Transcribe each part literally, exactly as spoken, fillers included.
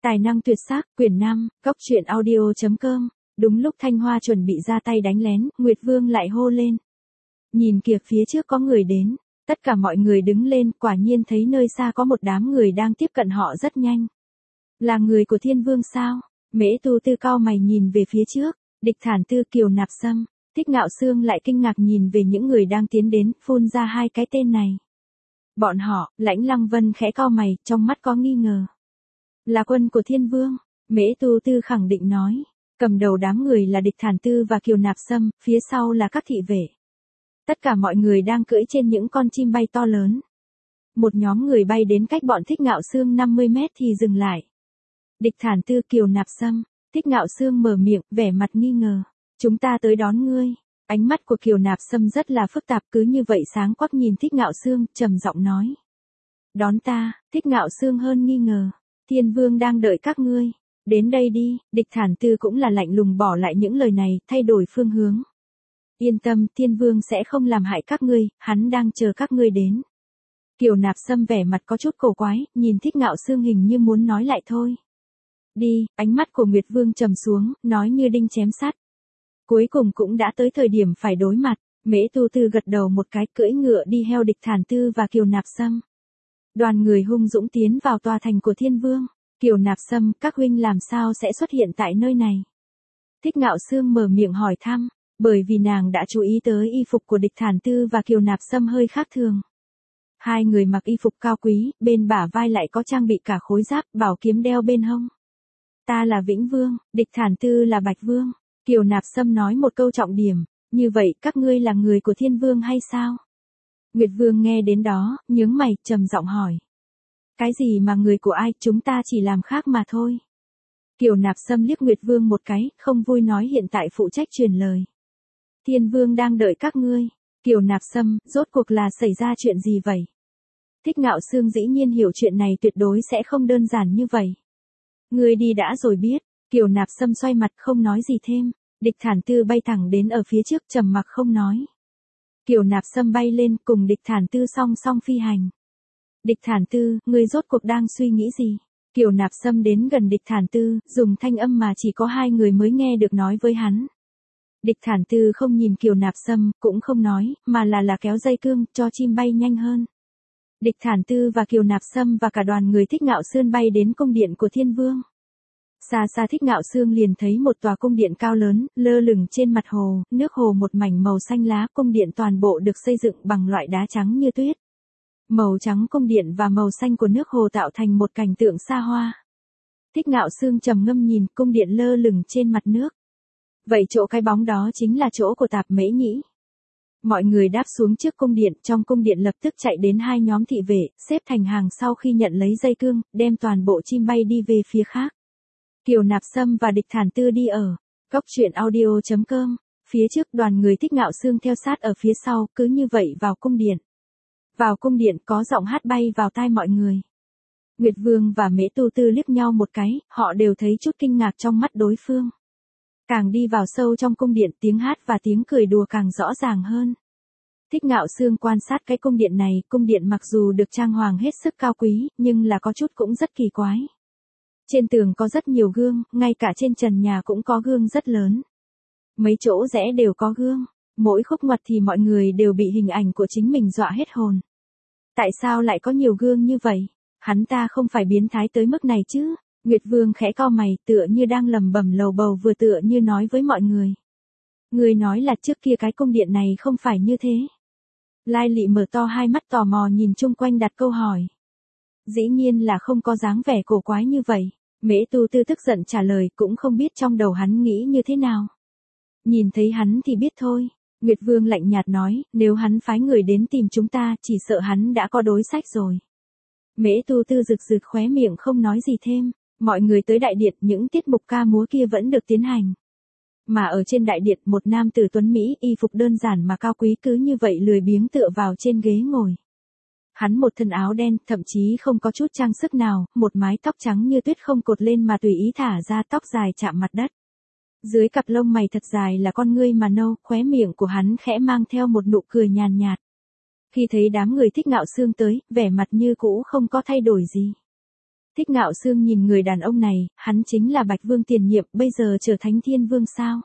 Tài năng tuyệt sắc, quyển năm, góc truyện audio chấm com. Đúng lúc Thanh Hoa chuẩn bị ra tay đánh lén, Nguyệt Vương lại hô lên. Nhìn kìa, phía trước có người đến. Tất cả mọi người đứng lên, quả nhiên thấy nơi xa có một đám người đang tiếp cận họ rất nhanh. Là người của Thiên Vương sao? Mễ Tu Tư cau mày nhìn về phía trước, Địch Thản Tư, Kiều Nạp Sâm, Thích Ngạo Xương lại kinh ngạc nhìn về những người đang tiến đến, phun ra hai cái tên này. Bọn họ, Lãnh Lăng Vân khẽ cau mày, trong mắt có nghi ngờ. Là quân của Thiên Vương, Mễ Tu Tư khẳng định nói. Cầm đầu đám người là Địch Thản Tư và Kiều Nạp Sâm, phía sau là các thị vệ. Tất cả mọi người đang cưỡi trên những con chim bay to lớn. Một nhóm người bay đến cách bọn Thích Ngạo Xương năm mươi mét thì dừng lại. Địch Thản Tư, Kiều Nạp Sâm, Thích Ngạo Xương mở miệng, vẻ mặt nghi ngờ. Chúng ta tới đón ngươi. Ánh mắt của Kiều Nạp Sâm rất là phức tạp, cứ như vậy sáng quắc nhìn Thích Ngạo Xương, trầm giọng nói. Đón ta? Thích Ngạo Xương hơn nghi ngờ. Thiên Vương đang đợi các ngươi. Đến đây đi. Địch Thản Tư cũng là lạnh lùng bỏ lại những lời này, thay đổi phương hướng. Yên tâm, Thiên Vương sẽ không làm hại các ngươi, hắn đang chờ các ngươi đến. Kiều Nạp Sâm vẻ mặt có chút cổ quái, nhìn Thích Ngạo Xương hình như muốn nói lại thôi. Đi. Ánh mắt của Nguyệt Vương trầm xuống, nói như đinh chém sắt. Cuối cùng cũng đã tới thời điểm phải đối mặt. Mễ Tu Tư gật đầu một cái, cưỡi ngựa đi theo Địch Thản Tư và Kiều Nạp Sâm. Đoàn người hung dũng tiến vào tòa thành của Thiên Vương. Kiều Nạp Sâm, các huynh làm sao sẽ xuất hiện tại nơi này? Thích Ngạo Xương mở miệng hỏi thăm, bởi vì nàng đã chú ý tới y phục của Địch Thản Tư và Kiều Nạp Sâm hơi khác thường. Hai người mặc y phục cao quý, bên bả vai lại có trang bị cả khối giáp, bảo kiếm đeo bên hông. Ta là Vĩnh Vương, Địch Thản Tư là Bạch Vương. Kiều Nạp Sâm nói một câu trọng điểm, như vậy các ngươi là người của Thiên Vương hay sao? Nguyệt Vương nghe đến đó, nhướng mày, trầm giọng hỏi. Cái gì mà người của ai, chúng ta chỉ làm khác mà thôi. Kiều Nạp Sâm liếc Nguyệt Vương một cái, không vui nói hiện tại phụ trách truyền lời. Thiên Vương đang đợi các ngươi. Kiều Nạp Sâm, rốt cuộc là xảy ra chuyện gì vậy? Thích Ngạo Xương dĩ nhiên hiểu chuyện này tuyệt đối sẽ không đơn giản như vậy. Ngươi đi đã rồi biết. Kiều Nạp Sâm xoay mặt không nói gì thêm. Địch Thản Tư bay thẳng đến ở phía trước, trầm mặc không nói. Kiều Nạp Sâm bay lên cùng Địch Thản Tư song song phi hành. Địch Thản Tư, ngươi rốt cuộc đang suy nghĩ gì? Kiều Nạp Sâm đến gần Địch Thản Tư, dùng thanh âm mà chỉ có hai người mới nghe được nói với hắn. Địch Thản Tư không nhìn Kiều Nạp Sâm, cũng không nói, mà là là kéo dây cương, cho chim bay nhanh hơn. Địch Thản Tư và Kiều Nạp Sâm và cả đoàn người Thích Ngạo Xương bay đến cung điện của Thiên Vương. Xa xa Thích Ngạo Xương liền thấy một tòa cung điện cao lớn, lơ lửng trên mặt hồ, nước hồ một mảnh màu xanh lá, cung điện toàn bộ được xây dựng bằng loại đá trắng như tuyết. Màu trắng cung điện và màu xanh của nước hồ tạo thành một cảnh tượng xa hoa. Thích Ngạo Xương trầm ngâm nhìn cung điện lơ lửng trên mặt nước. Vậy chỗ cái bóng đó chính là chỗ của Tạp Mễ Nhĩ. Mọi người đáp xuống trước cung điện, trong cung điện lập tức chạy đến hai nhóm thị vệ, xếp thành hàng sau khi nhận lấy dây cương, đem toàn bộ chim bay đi về phía khác. Kiều Nạp Sâm và Địch Thản Tư đi ở góc truyện audio chấm com. Phía trước đoàn người Thích Ngạo Xương theo sát ở phía sau, cứ như vậy vào cung điện. Vào cung điện có giọng hát bay vào tai mọi người. Nguyệt Vương và Mễ Tu Tư liếc nhau một cái, họ đều thấy chút kinh ngạc trong mắt đối phương. Càng đi vào sâu trong cung điện, tiếng hát và tiếng cười đùa càng rõ ràng hơn. Thích Ngạo Xương quan sát cái cung điện này, cung điện mặc dù được trang hoàng hết sức cao quý, nhưng là có chút cũng rất kỳ quái. Trên tường có rất nhiều gương, ngay cả trên trần nhà cũng có gương rất lớn. Mấy chỗ rẽ đều có gương, mỗi khúc ngoặt thì mọi người đều bị hình ảnh của chính mình dọa hết hồn. Tại sao lại có nhiều gương như vậy? Hắn ta không phải biến thái tới mức này chứ? Nguyệt Vương khẽ cau mày, tựa như đang lẩm bẩm lầu bầu vừa tựa như nói với mọi người. Người nói là trước kia cái cung điện này không phải như thế. Lai Lị mở to hai mắt tò mò nhìn chung quanh đặt câu hỏi. Dĩ nhiên là không có dáng vẻ cổ quái như vậy. Mễ Tu Tư tức giận trả lời, cũng không biết trong đầu hắn nghĩ như thế nào. Nhìn thấy hắn thì biết thôi. Nguyệt Vương lạnh nhạt nói, nếu hắn phái người đến tìm chúng ta, chỉ sợ hắn đã có đối sách rồi. Mễ Tu Tư rực rực khóe miệng không nói gì thêm. Mọi người tới đại điện, những tiết mục ca múa kia vẫn được tiến hành. Mà ở trên đại điện, một nam tử tuấn Mỹ, y phục đơn giản mà cao quý cứ như vậy lười biếng tựa vào trên ghế ngồi. Hắn một thân áo đen, thậm chí không có chút trang sức nào, một mái tóc trắng như tuyết không cột lên mà tùy ý thả ra, tóc dài chạm mặt đất. Dưới cặp lông mày thật dài là con ngươi mà nâu, khóe miệng của hắn khẽ mang theo một nụ cười nhàn nhạt. Khi thấy đám người Thích Ngạo Xương tới, vẻ mặt như cũ không có thay đổi gì. Thích Ngạo Sương nhìn người đàn ông này, hắn chính là Bạch Vương tiền nhiệm, bây giờ trở thành Thiên Vương sao?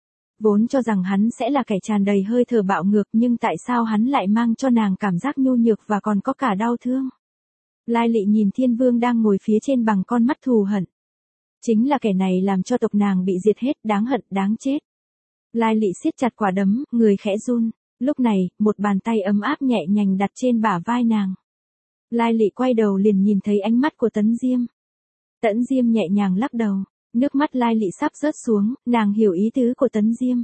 Vốn cho rằng hắn sẽ là kẻ tràn đầy hơi thở bạo ngược, nhưng tại sao hắn lại mang cho nàng cảm giác nhu nhược và còn có cả đau thương? Lai Lị nhìn Thiên Vương đang ngồi phía trên bằng con mắt thù hận. Chính là kẻ này làm cho tộc nàng bị diệt hết, đáng hận, đáng chết. Lai Lị siết chặt quả đấm, người khẽ run. Lúc này, một bàn tay ấm áp nhẹ nhàng đặt trên bả vai nàng. Lai Lị quay đầu liền nhìn thấy ánh mắt của Tấn Diêm. Tấn Diêm nhẹ nhàng lắc đầu. Nước mắt Lai Lị sắp rớt xuống, nàng hiểu ý tứ của Tấn Diêm.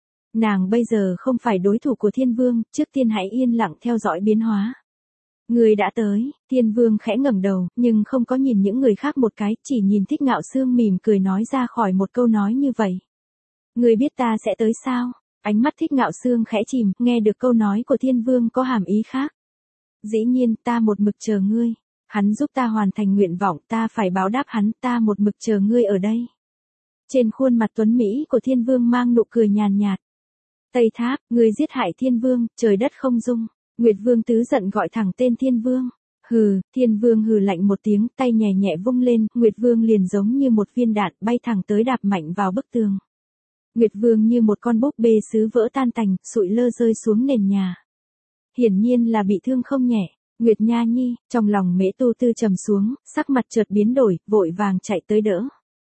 Nàng bây giờ không phải đối thủ của Thiên Vương, trước tiên hãy yên lặng theo dõi biến hóa. Người đã tới, Thiên Vương khẽ ngẩng đầu, nhưng không có nhìn những người khác một cái, chỉ nhìn Thích Ngạo Sương mỉm cười nói ra khỏi một câu nói như vậy. Người biết ta sẽ tới sao? Ánh mắt Thích Ngạo Sương khẽ chìm, nghe được câu nói của Thiên Vương có hàm ý khác. Dĩ nhiên, ta một mực chờ ngươi. Hắn giúp ta hoàn thành nguyện vọng, ta phải báo đáp hắn, ta một mực chờ ngươi ở đây. Trên khuôn mặt tuấn Mỹ của Thiên Vương mang nụ cười nhàn nhạt. Tây Tháp, ngươi giết hại Thiên Vương, trời đất không dung. Nguyệt Vương tứ giận gọi thẳng tên Thiên Vương. Hừ, Thiên Vương hừ lạnh một tiếng, tay nhẹ nhẹ vung lên, Nguyệt Vương liền giống như một viên đạn bay thẳng tới đạp mạnh vào bức tường. Nguyệt Vương như một con búp bê sứ vỡ tan tành, sụi lơ rơi xuống nền nhà. Hiển nhiên là bị thương không nhẹ. Nguyệt Nha Nhi, trong lòng Mễ Tu Tư trầm xuống, sắc mặt chợt biến đổi, vội vàng chạy tới đỡ.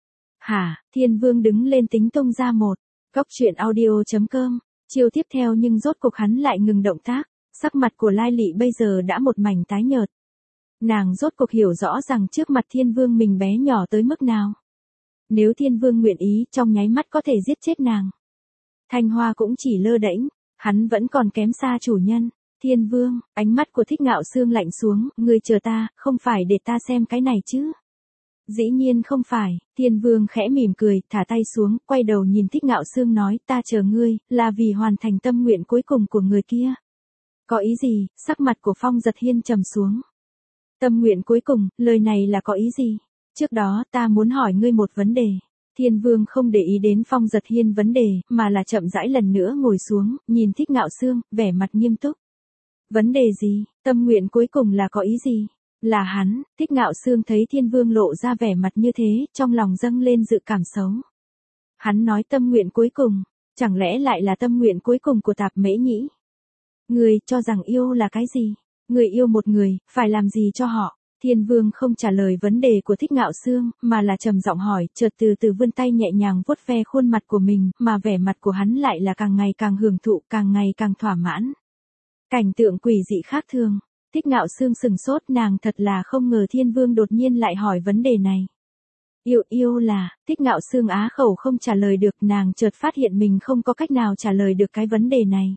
Hả, Thiên Vương đứng lên tính tung ra một. Cóc truyện audio chấm com. Chiêu tiếp theo nhưng rốt cuộc hắn lại ngừng động tác. Sắc mặt của Lai Lị bây giờ đã một mảnh tái nhợt. Nàng rốt cuộc hiểu rõ rằng trước mặt Thiên Vương mình bé nhỏ tới mức nào. Nếu Thiên Vương nguyện ý, trong nháy mắt có thể giết chết nàng. Thanh Hoa cũng chỉ lơ đễnh, hắn vẫn còn kém xa chủ nhân. Thiên Vương, ánh mắt của Thích Ngạo Sương lạnh xuống, ngươi chờ ta, không phải để ta xem cái này chứ. Dĩ nhiên không phải, Thiên Vương khẽ mỉm cười, thả tay xuống, quay đầu nhìn Thích Ngạo Sương nói, ta chờ ngươi, là vì hoàn thành tâm nguyện cuối cùng của người kia. Có ý gì? Sắc mặt của Phong Giật Hiên trầm xuống. Tâm nguyện cuối cùng, lời này là có ý gì? Trước đó, ta muốn hỏi ngươi một vấn đề. Thiên Vương không để ý đến Phong Giật Hiên vấn đề, mà là chậm rãi lần nữa ngồi xuống, nhìn Thích Ngạo Sương, vẻ mặt nghiêm túc. Vấn đề gì? Tâm nguyện cuối cùng là có ý gì? Là hắn. Thích Ngạo Sương thấy Thiên Vương lộ ra vẻ mặt như thế, trong lòng dâng lên dự cảm xấu. Hắn nói tâm nguyện cuối cùng, chẳng lẽ lại là tâm nguyện cuối cùng của Tạp Mễ Nhĩ? Người cho rằng yêu là cái gì? Người yêu một người, phải làm gì cho họ? Thiên Vương không trả lời vấn đề của Thích Ngạo Sương, mà là trầm giọng hỏi, chợt từ từ vươn tay nhẹ nhàng vuốt ve khuôn mặt của mình, mà vẻ mặt của hắn lại là càng ngày càng hưởng thụ, càng ngày càng thỏa mãn. Cảnh tượng quỷ dị khác thường. Thích Ngạo Sương sừng sốt, nàng thật là không ngờ Thiên Vương đột nhiên lại hỏi vấn đề này. Yêu yêu là, Thích Ngạo Sương á khẩu không trả lời được, nàng chợt phát hiện mình không có cách nào trả lời được cái vấn đề này.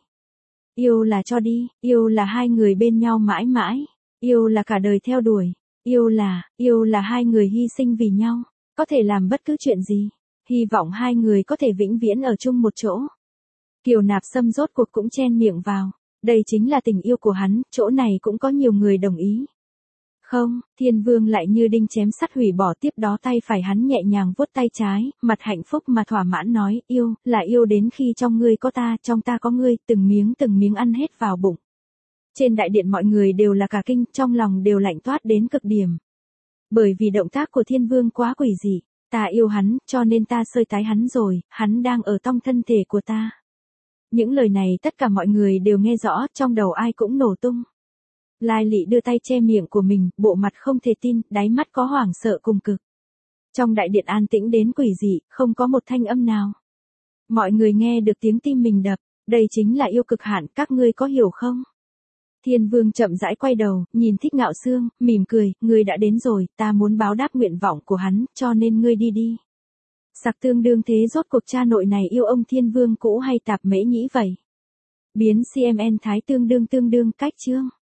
Yêu là cho đi, yêu là hai người bên nhau mãi mãi, yêu là cả đời theo đuổi, yêu là, yêu là hai người hy sinh vì nhau, có thể làm bất cứ chuyện gì, hy vọng hai người có thể vĩnh viễn ở chung một chỗ. Kiều Nạp Sâm rốt cuộc cũng chen miệng vào, đây chính là tình yêu của hắn, chỗ này cũng có nhiều người đồng ý. Không, Thiên Vương lại như đinh chém sắt hủy bỏ, tiếp đó tay phải hắn nhẹ nhàng vuốt tay trái, mặt hạnh phúc mà thỏa mãn nói, yêu, là yêu đến khi trong ngươi có ta, trong ta có ngươi, từng miếng từng miếng ăn hết vào bụng. Trên đại điện mọi người đều là cả kinh, trong lòng đều lạnh toát đến cực điểm. Bởi vì động tác của Thiên Vương quá quỷ dị, ta yêu hắn, cho nên ta sơi tái hắn rồi, hắn đang ở trong thân thể của ta. Những lời này tất cả mọi người đều nghe rõ, trong đầu ai cũng nổ tung. Lai Lị đưa tay che miệng của mình, bộ mặt không thể tin, đáy mắt có hoảng sợ cùng cực. Trong đại điện an tĩnh đến quỷ dị, không có một thanh âm nào. Mọi người nghe được tiếng tim mình đập, đây chính là yêu cực hạn, các ngươi có hiểu không? Thiên Vương chậm rãi quay đầu, nhìn Thích Ngạo Sương, mỉm cười, ngươi đã đến rồi, ta muốn báo đáp nguyện vọng của hắn, cho nên ngươi đi đi. Sặc tương đương thế, rốt cuộc cha nội này yêu ông Thiên Vương cũ hay Tạp Mễ Nhĩ vậy? Biến xê em en Thái tương đương tương đương cách chương.